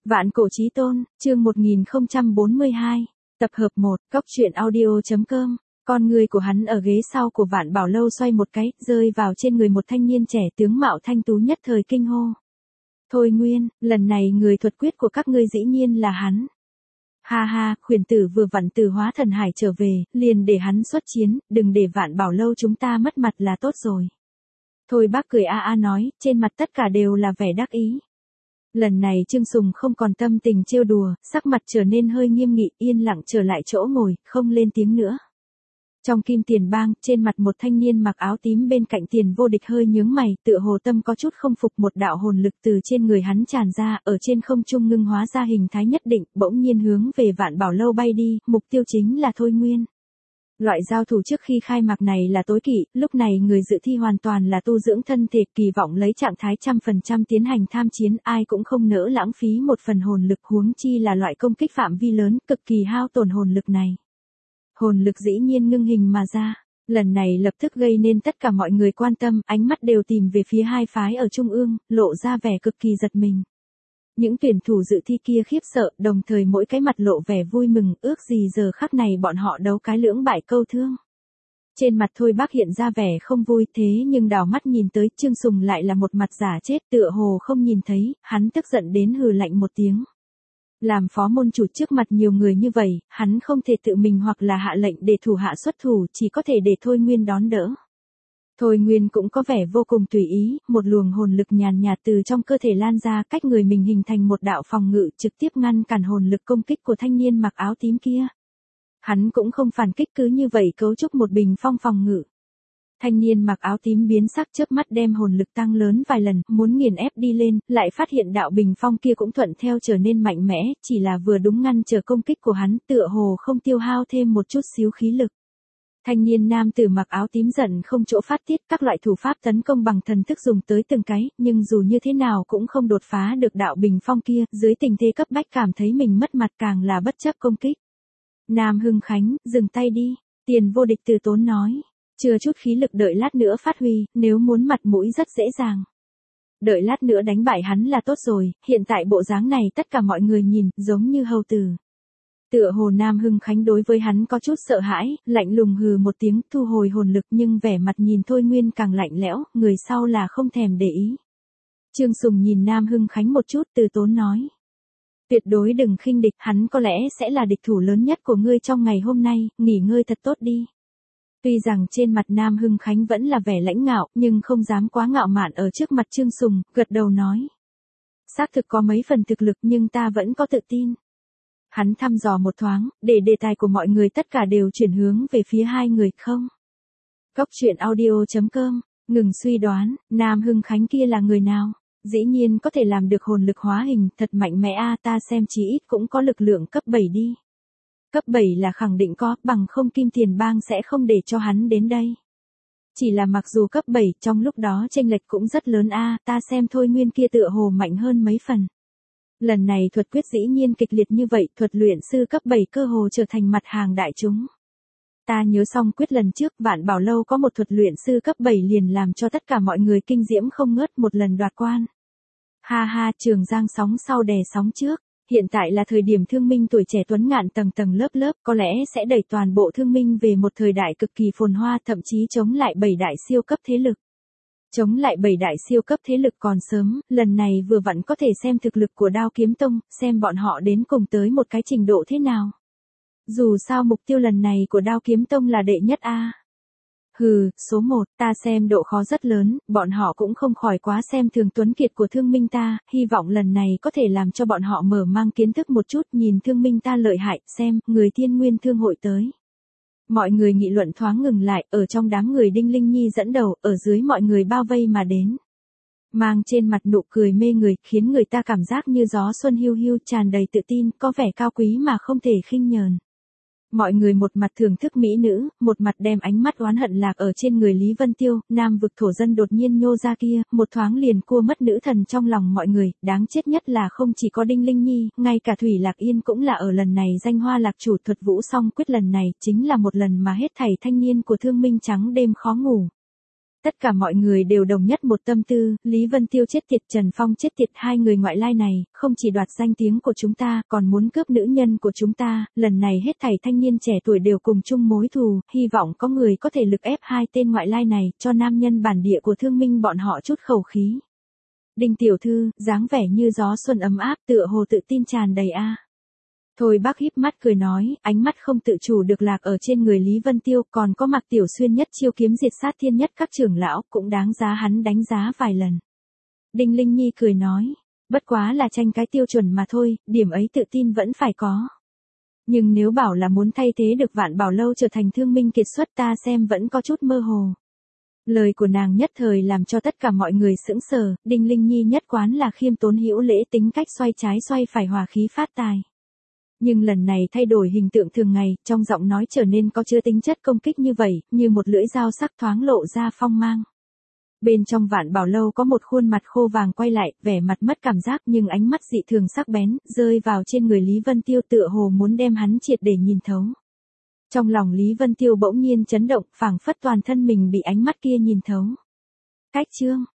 Vạn cổ chí tôn, chương 1042, tập hợp 1, Cóc truyện audio.com. Con người của hắn ở ghế sau của Vạn Bảo Lâu xoay một cái, rơi vào trên người một thanh niên trẻ tướng mạo thanh tú nhất thời kinh hô. Thôi Nguyên, lần này người thuật quyết của các ngươi dĩ nhiên là hắn. Ha ha, khuyển tử vừa vặn từ hóa thần hải trở về, liền để hắn xuất chiến, đừng để Vạn Bảo Lâu chúng ta mất mặt là tốt rồi. Thôi bác cười a a nói, trên mặt tất cả đều là vẻ đắc ý. Lần này Trương Sùng không còn tâm tình trêu đùa, sắc mặt trở nên hơi nghiêm nghị, yên lặng trở lại chỗ ngồi, không lên tiếng nữa. Trong Kim Tiền Bang, trên mặt một thanh niên mặc áo tím bên cạnh Tiền Vô Địch hơi nhướng mày, tựa hồ tâm có chút không phục, một đạo hồn lực từ trên người hắn tràn ra, ở trên không trung ngưng hóa ra hình thái nhất định, bỗng nhiên hướng về Vạn Bảo Lâu bay đi, mục tiêu chính là Thôi Nguyên. Loại giao thủ trước khi khai mạc này là tối kỵ, lúc này người dự thi hoàn toàn là tu dưỡng thân thể, kỳ vọng lấy trạng thái 100% tiến hành tham chiến, ai cũng không nỡ lãng phí một phần hồn lực, huống chi là loại công kích phạm vi lớn, cực kỳ hao tổn hồn lực này. Hồn lực dĩ nhiên ngưng hình mà ra, lần này lập tức gây nên tất cả mọi người quan tâm, ánh mắt đều tìm về phía hai phái ở trung ương, lộ ra vẻ cực kỳ giật mình. Những tuyển thủ dự thi kia khiếp sợ, đồng thời mỗi cái mặt lộ vẻ vui mừng, ước gì giờ khắc này bọn họ đấu cái lưỡng bại câu thương. Trên mặt Thôi Bác hiện ra vẻ không vui, thế nhưng đảo mắt nhìn tới Trương Sùng lại là một mặt giả chết, tựa hồ không nhìn thấy, hắn tức giận đến hừ lạnh một tiếng. Làm phó môn chủ trước mặt nhiều người như vậy, hắn không thể tự mình hoặc là hạ lệnh để thủ hạ xuất thủ, chỉ có thể để Thôi Nguyên đón đỡ. Thôi Nguyên cũng có vẻ vô cùng tùy ý, một luồng hồn lực nhàn nhạt từ trong cơ thể lan ra, cách người mình hình thành một đạo phòng ngự, trực tiếp ngăn cản hồn lực công kích của thanh niên mặc áo tím kia. Hắn cũng không phản kích, cứ như vậy cấu trúc một bình phong phòng ngự. Thanh niên mặc áo tím biến sắc, chớp mắt đem hồn lực tăng lớn vài lần, muốn nghiền ép đi lên, lại phát hiện đạo bình phong kia cũng thuận theo trở nên mạnh mẽ, chỉ là vừa đúng ngăn trở công kích của hắn, tựa hồ không tiêu hao thêm một chút xíu khí lực. Thanh niên nam tử mặc áo tím giận không chỗ phát tiết, các loại thủ pháp tấn công bằng thần thức dùng tới từng cái, nhưng dù như thế nào cũng không đột phá được đạo bình phong kia, dưới tình thế cấp bách cảm thấy mình mất mặt càng là bất chấp công kích. Nam Hưng Khánh, dừng tay đi, Tiền Vô Địch từ tốn nói, chưa chút khí lực đợi lát nữa phát huy, nếu muốn mặt mũi rất dễ dàng. Đợi lát nữa đánh bại hắn là tốt rồi, hiện tại bộ dáng này tất cả mọi người nhìn, giống như hầu tử. Tựa hồ Nam Hưng Khánh đối với hắn có chút sợ hãi, lạnh lùng hừ một tiếng, thu hồi hồn lực, nhưng vẻ mặt nhìn Thôi Nguyên càng lạnh lẽo, người sau là không thèm để ý. Trương Sùng nhìn Nam Hưng Khánh một chút, từ tốn nói. Tuyệt đối đừng khinh địch, hắn có lẽ sẽ là địch thủ lớn nhất của ngươi trong ngày hôm nay, nghỉ ngơi thật tốt đi. Tuy rằng trên mặt Nam Hưng Khánh vẫn là vẻ lãnh ngạo, nhưng không dám quá ngạo mạn ở trước mặt Trương Sùng, gật đầu nói. Xác thực có mấy phần thực lực nhưng ta vẫn có tự tin. Hắn thăm dò một thoáng, để đề tài của mọi người tất cả đều chuyển hướng về phía hai người, không. Cóc truyện audio.com, ngừng suy đoán, Nam Hưng Khánh kia là người nào? Dĩ nhiên có thể làm được hồn lực hóa hình, thật mạnh mẽ a, ta xem chí ít cũng có lực lượng cấp 7 đi. Cấp 7 là khẳng định có, bằng không Kim Tiền Bang sẽ không để cho hắn đến đây. Chỉ là mặc dù cấp 7, trong lúc đó chênh lệch cũng rất lớn a, ta xem Thôi Nguyên kia tựa hồ mạnh hơn mấy phần. Lần này thuật quyết dĩ nhiên kịch liệt như vậy, thuật luyện sư cấp 7 cơ hồ trở thành mặt hàng đại chúng. Ta nhớ xong quyết lần trước, Vạn Bảo Lâu có một thuật luyện sư cấp 7 liền làm cho tất cả mọi người kinh diễm không ngớt, một lần đoạt quan. Ha ha, Trường Giang sóng sau đè sóng trước, hiện tại là thời điểm thương minh tuổi trẻ tuấn ngạn tầng tầng lớp lớp, có lẽ sẽ đẩy toàn bộ thương minh về một thời đại cực kỳ phồn hoa, thậm chí chống lại 7 đại siêu cấp thế lực. Chống lại 7 đại siêu cấp thế lực còn sớm, lần này vừa vặn có thể xem thực lực của Đao Kiếm Tông, xem bọn họ đến cùng tới một cái trình độ thế nào. Dù sao mục tiêu lần này của Đao Kiếm Tông là đệ nhất a. Hừ, số 1, ta xem độ khó rất lớn, bọn họ cũng không khỏi quá xem thường tuấn kiệt của thương minh ta, hy vọng lần này có thể làm cho bọn họ mở mang kiến thức một chút, nhìn thương minh ta lợi hại, xem, người Thiên Nguyên Thương hội tới. Mọi người nghị luận thoáng ngừng lại, ở trong đám người Đinh Linh Nhi dẫn đầu, ở dưới mọi người bao vây mà đến. Mang trên mặt nụ cười mê người, khiến người ta cảm giác như gió xuân hiu hiu, tràn đầy tự tin, có vẻ cao quý mà không thể khinh nhờn. Mọi người một mặt thưởng thức mỹ nữ, một mặt đem ánh mắt oán hận lạc ở trên người Lý Vân Tiêu, nam vực thổ dân đột nhiên nhô ra kia, một thoáng liền cua mất nữ thần trong lòng mọi người, đáng chết nhất là không chỉ có Đinh Linh Nhi, ngay cả Thủy Lạc Yên cũng là ở lần này danh hoa lạc chủ thuật vũ song quyết lần này, chính là một lần mà hết thảy thanh niên của thương minh trắng đêm khó ngủ. Tất cả mọi người đều đồng nhất một tâm tư, Lý Vân Tiêu chết tiệt, Trần Phong chết tiệt, hai người ngoại lai này, không chỉ đoạt danh tiếng của chúng ta, còn muốn cướp nữ nhân của chúng ta, lần này hết thảy thanh niên trẻ tuổi đều cùng chung mối thù, hy vọng có người có thể lực ép hai tên ngoại lai này, cho nam nhân bản địa của Thương Minh bọn họ chút khẩu khí. Đinh tiểu thư, dáng vẻ như gió xuân ấm áp, tựa hồ tự tin tràn đầy a. Thôi bác híp mắt cười nói, ánh mắt không tự chủ được lạc ở trên người Lý Vân Tiêu, còn có Mạc Tiểu Xuyên nhất chiêu kiếm diệt sát thiên nhất các trưởng lão, cũng đáng giá hắn đánh giá vài lần. Đinh Linh Nhi cười nói, bất quá là tranh cái tiêu chuẩn mà thôi, điểm ấy tự tin vẫn phải có. Nhưng nếu bảo là muốn thay thế được Vạn Bảo Lâu trở thành Thương Minh kiệt xuất, ta xem vẫn có chút mơ hồ. Lời của nàng nhất thời làm cho tất cả mọi người sững sờ, Đinh Linh Nhi nhất quán là khiêm tốn hữu lễ, tính cách xoay trái xoay phải, hòa khí phát tài. Nhưng lần này thay đổi hình tượng thường ngày, trong giọng nói trở nên có chứa tính chất công kích như vậy, như một lưỡi dao sắc thoáng lộ ra phong mang. Bên trong Vạn Bảo Lâu có một khuôn mặt khô vàng quay lại, vẻ mặt mất cảm giác nhưng ánh mắt dị thường sắc bén, rơi vào trên người Lý Vân Tiêu, tựa hồ muốn đem hắn triệt để nhìn thấu. Trong lòng Lý Vân Tiêu bỗng nhiên chấn động, phảng phất toàn thân mình bị ánh mắt kia nhìn thấu. Cách chương